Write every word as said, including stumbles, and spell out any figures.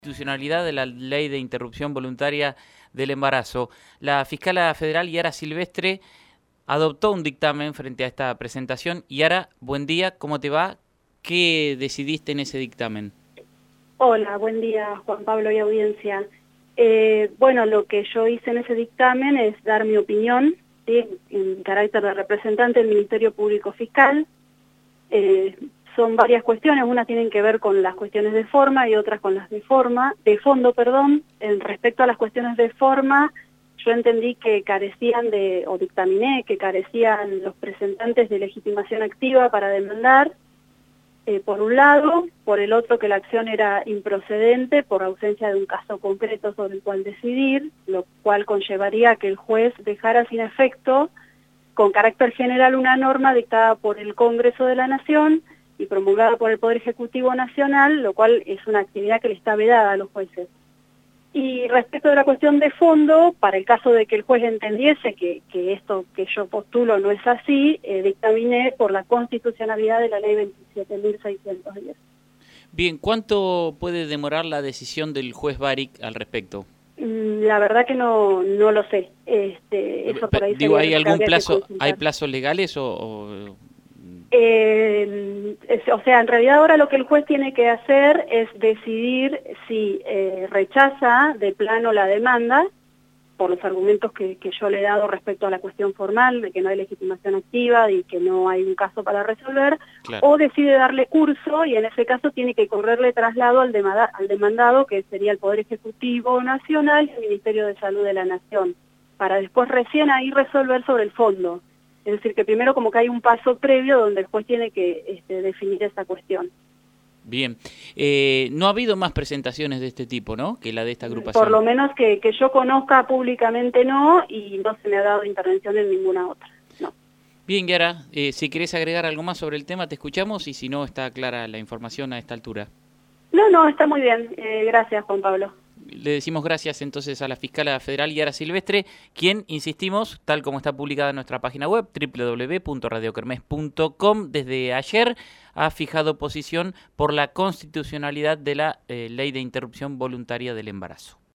Constitucionalidad de la Ley de Interrupción Voluntaria del Embarazo. La fiscala federal Yara Silvestre adoptó un dictamen frente a esta presentación. Yara, buen día, ¿cómo te va? ¿Qué decidiste en ese dictamen? Hola, buen día Juan Pablo y audiencia. Eh, bueno, lo que yo hice en ese dictamen es dar mi opinión, ¿sí?, en carácter de representante del Ministerio Público Fiscal. Eh, son varias cuestiones, unas tienen que ver con las cuestiones de forma y otras con las de forma, de fondo, perdón. En respecto a las cuestiones de forma, yo entendí que carecían de, o dictaminé que carecían los presentantes de legitimación activa para demandar, eh, por un lado, por el otro que la acción era improcedente por ausencia de un caso concreto sobre el cual decidir, lo cual conllevaría que el juez dejara sin efecto, con carácter general, una norma dictada por el Congreso de la Nación y promulgada por el Poder Ejecutivo Nacional, lo cual es una actividad que le está vedada a los jueces. Y respecto de la cuestión de fondo, para el caso de que el juez entendiese que, que esto que yo postulo no es así, eh, dictaminé por la constitucionalidad de la Ley veintisiete mil seiscientos diez. Bien, ¿cuánto puede demorar la decisión del juez Baric al respecto? La verdad que no, no lo sé. Este, eso por ahí Digo, ¿hay sería lo que algún habría que plazo, consultar. hay plazos legales o...? o... Eh, es, o sea, en realidad ahora lo que el juez tiene que hacer es decidir si eh, rechaza de plano la demanda, por los argumentos que, que yo le he dado respecto a la cuestión formal, de que no hay legitimación activa y que no hay un caso para resolver, Claro. o decide darle curso y en ese caso tiene que correrle traslado al, demanda, al demandado, que sería el Poder Ejecutivo Nacional y el Ministerio de Salud de la Nación, para después recién ahí resolver sobre el fondo. Es decir, que primero como que hay un paso previo donde el juez tiene que este, definir esa cuestión. Bien. Eh, no ha habido más presentaciones de este tipo, ¿no?, que la de esta agrupación. Por lo menos que, que yo conozca públicamente no, y no se me ha dado intervención en ninguna otra. No. Bien, Yara, eh, si querés agregar algo más sobre el tema, te escuchamos, y si no, está clara la información a esta altura. No, no, está muy bien. Eh, gracias, Juan Pablo. Le decimos gracias entonces a la fiscala federal Yara Silvestre, quien, insistimos, tal como está publicada en nuestra página web, doble u doble u doble u punto radio kermés punto com, desde ayer ha fijado posición por la constitucionalidad de la eh, Ley de Interrupción Voluntaria del Embarazo.